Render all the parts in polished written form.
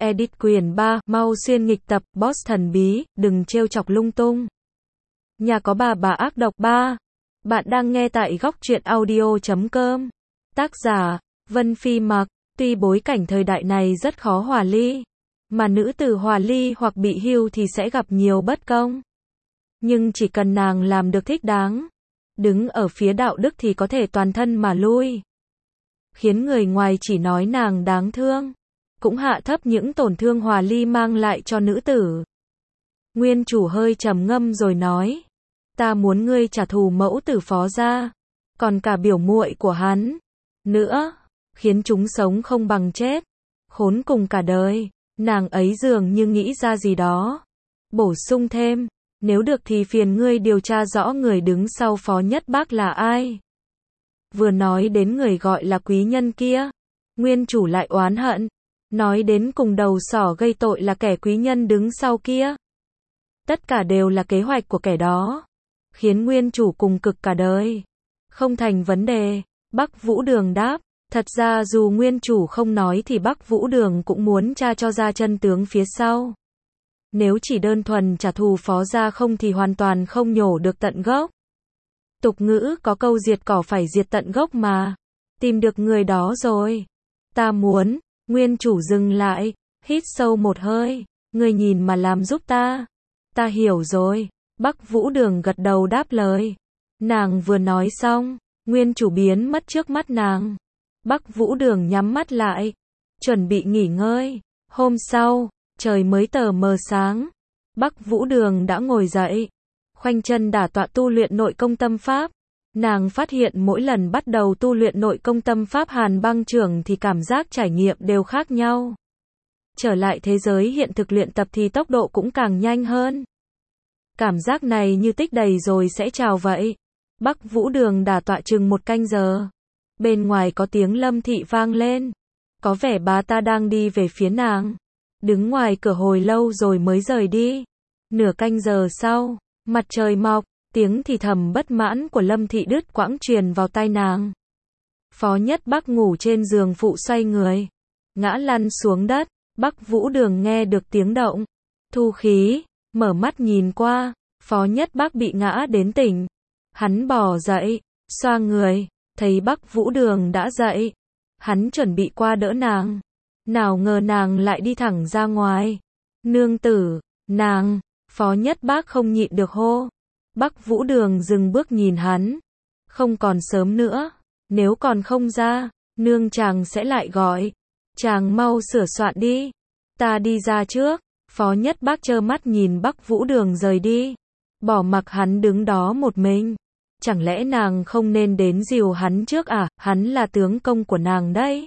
Edit quyển 3, mau xuyên nghịch tập, boss thần bí, đừng trêu chọc lung tung. Nhà có bà ác độc 3. Bạn đang nghe tại góc truyện audio.com. Tác giả, Vân Phi Mặc. Tuy bối cảnh thời đại này rất khó hòa ly, mà nữ tử hòa ly hoặc bị hưu thì sẽ gặp nhiều bất công. Nhưng chỉ cần nàng làm được thích đáng, đứng ở phía đạo đức thì có thể toàn thân mà lui. Khiến người ngoài chỉ nói nàng đáng thương, cũng hạ thấp những tổn thương hòa ly mang lại cho nữ tử. Nguyên chủ hơi trầm ngâm rồi nói, ta muốn ngươi trả thù mẫu tử Phó gia, còn cả biểu muội của hắn nữa, khiến chúng sống không bằng chết, khốn cùng cả đời. Nàng ấy dường như nghĩ ra gì đó, bổ sung thêm, nếu được thì phiền ngươi điều tra rõ người đứng sau Phó Nhất Bác là ai. Vừa nói đến người gọi là quý nhân kia, nguyên chủ lại oán hận, nói đến cùng đầu sỏ gây tội là kẻ quý nhân đứng sau kia. Tất cả đều là kế hoạch của kẻ đó, khiến nguyên chủ cùng cực cả đời. Không thành vấn đề, Bắc Vũ Đường đáp, thật ra dù nguyên chủ không nói thì Bắc Vũ Đường cũng muốn tra cho ra chân tướng phía sau. Nếu chỉ đơn thuần trả thù Phó gia không thì hoàn toàn không nhổ được tận gốc. Tục ngữ có câu diệt cỏ phải diệt tận gốc mà. Tìm được người đó rồi. Ta muốn, nguyên chủ dừng lại, hít sâu một hơi, ngươi nhìn mà làm giúp ta. Ta hiểu rồi. Bắc Vũ Đường gật đầu đáp lời. Nàng vừa nói xong, nguyên chủ biến mất trước mắt nàng. Bắc Vũ Đường nhắm mắt lại, chuẩn bị nghỉ ngơi. Hôm sau, trời mới tờ mờ sáng, Bắc Vũ Đường đã ngồi dậy, khoanh chân đả tọa tu luyện nội công tâm pháp. Nàng phát hiện mỗi lần bắt đầu tu luyện nội công tâm pháp Hàn Băng Trưởng thì cảm giác trải nghiệm đều khác nhau. Trở lại thế giới hiện thực luyện tập thì tốc độ cũng càng nhanh hơn. Cảm giác này như tích đầy rồi sẽ trào vậy. Bắc Vũ Đường đả tọa chừng 1 canh giờ. Bên ngoài có tiếng Lâm Thị vang lên. Có vẻ bà ta đang đi về phía nàng. Đứng ngoài cửa hồi lâu rồi mới rời đi. Nửa canh giờ sau, mặt trời mọc, tiếng thì thầm bất mãn của Lâm Thị đứt quãng truyền vào tai nàng. Phó Nhất Bác ngủ trên giường phụ xoay người, ngã lăn xuống đất. Bắc Vũ Đường nghe được tiếng động, thu khí, mở mắt nhìn qua, Phó Nhất Bác bị ngã đến tỉnh. Hắn bò dậy, xoa người, thấy Bắc Vũ Đường đã dậy. Hắn chuẩn bị qua đỡ nàng. Nào ngờ nàng lại đi thẳng ra ngoài. Nương tử, nàng, Phó Nhất Bác không nhịn được hô. Bắc Vũ Đường dừng bước nhìn hắn. Không còn sớm nữa, nếu còn không ra, nương chàng sẽ lại gọi. Chàng mau sửa soạn đi, ta đi ra trước. Phó Nhất Bác trơ mắt nhìn Bắc Vũ Đường rời đi, bỏ mặc hắn đứng đó một mình. Chẳng lẽ nàng không nên đến dìu hắn trước à, hắn là tướng công của nàng đấy.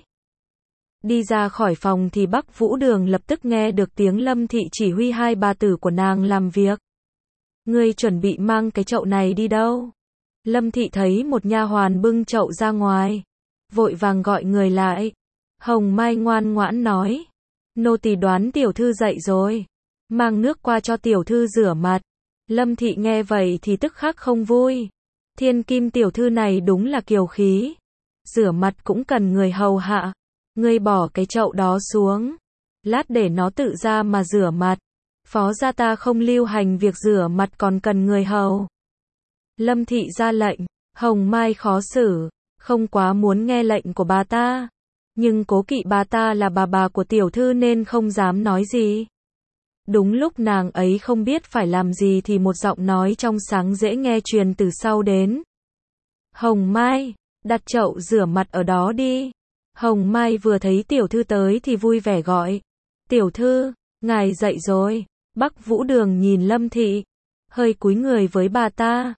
Đi ra khỏi phòng thì Bắc Vũ Đường lập tức nghe được tiếng Lâm Thị chỉ huy 2 bà tử của nàng làm việc. Ngươi chuẩn bị mang cái chậu này đi đâu? Lâm Thị thấy một nha hoàn bưng chậu ra ngoài, vội vàng gọi người lại. Hồng Mai ngoan ngoãn nói, nô tỳ đoán tiểu thư dậy rồi, mang nước qua cho tiểu thư rửa mặt. Lâm Thị nghe vậy thì tức khắc không vui. Thiên Kim tiểu thư này đúng là kiều khí, rửa mặt cũng cần người hầu hạ. Ngươi bỏ cái chậu đó xuống, lát để nó tự ra mà rửa mặt. Phó gia ta không lưu hành việc rửa mặt còn cần người hầu. Lâm Thị ra lệnh. Hồng Mai khó xử, không quá muốn nghe lệnh của bà ta, nhưng cố kỵ bà ta là bà của tiểu thư nên không dám nói gì. Đúng lúc nàng ấy không biết phải làm gì thì một giọng nói trong sáng dễ nghe truyền từ sau đến. Hồng Mai, đặt chậu rửa mặt ở đó đi. Hồng Mai vừa thấy tiểu thư tới thì vui vẻ gọi. Tiểu thư, ngài dậy rồi. Bắc Vũ Đường nhìn Lâm Thị, hơi cúi người với bà ta.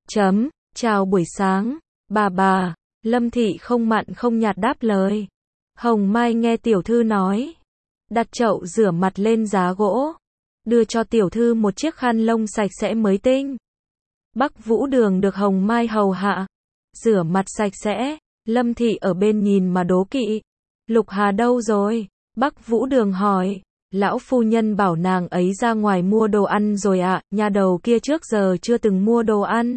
Chào buổi sáng, bà. Lâm Thị không mặn không nhạt đáp lời. Hồng Mai nghe tiểu thư nói, đặt chậu rửa mặt lên giá gỗ, đưa cho tiểu thư một chiếc khăn lông sạch sẽ mới tinh. Bắc Vũ Đường được Hồng Mai hầu hạ, rửa mặt sạch sẽ. Lâm Thị ở bên nhìn mà đố kỵ. Lục Hà đâu rồi? Bắc Vũ Đường hỏi. Lão phu nhân bảo nàng ấy ra ngoài mua đồ ăn rồi ạ. Nhà đầu kia trước giờ chưa từng mua đồ ăn.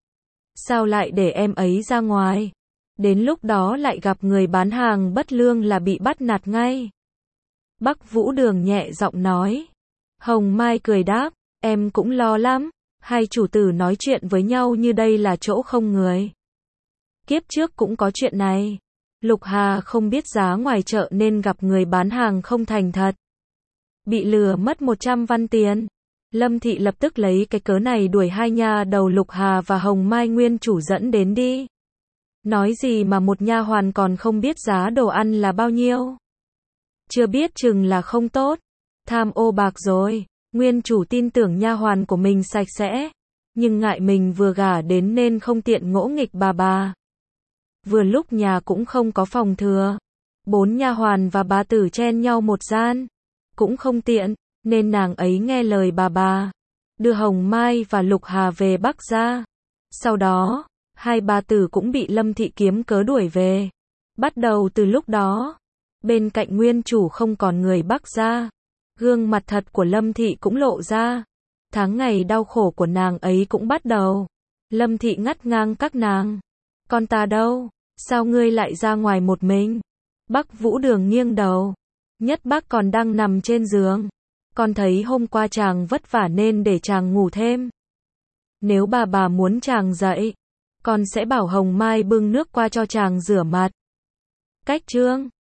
Sao lại để em ấy ra ngoài? Đến lúc đó lại gặp người bán hàng bất lương là bị bắt nạt ngay. Bắc Vũ Đường nhẹ giọng nói. Hồng Mai cười đáp, em cũng lo lắm, hai chủ tử nói chuyện với nhau như đây là chỗ không người. Kiếp trước cũng có chuyện này. Lục Hà không biết giá ngoài chợ nên gặp người bán hàng không thành thật. Bị lừa mất 100 văn tiền. Lâm Thị lập tức lấy cái cớ này đuổi hai nha đầu Lục Hà và Hồng Mai nguyên chủ dẫn đến đi. Nói gì mà một nha hoàn còn không biết giá đồ ăn là bao nhiêu. Chưa biết chừng là không tốt. Tham ô bạc rồi. Nguyên chủ tin tưởng nha hoàn của mình sạch sẽ. Nhưng ngại mình vừa gả đến nên không tiện ngỗ nghịch bà. Vừa lúc nhà cũng không có phòng thừa. 4 nha hoàn và bà tử chen nhau một gian. Cũng không tiện, nên nàng ấy nghe lời bà. Đưa Hồng Mai và Lục Hà về Bắc gia. Sau đó, hai bà tử cũng bị Lâm Thị kiếm cớ đuổi về. Bắt đầu từ lúc đó, bên cạnh nguyên chủ không còn người Bắc gia. Gương mặt thật của Lâm Thị cũng lộ ra. Tháng ngày đau khổ của nàng ấy cũng bắt đầu. Lâm Thị ngắt ngang các nàng. Con ta đâu? Sao ngươi lại ra ngoài một mình? Bắc Vũ Đường nghiêng đầu. Nhất Bác còn đang nằm trên giường. Con thấy hôm qua chàng vất vả nên để chàng ngủ thêm. Nếu bà muốn chàng dậy, con sẽ bảo Hồng Mai bưng nước qua cho chàng rửa mặt. Cách chương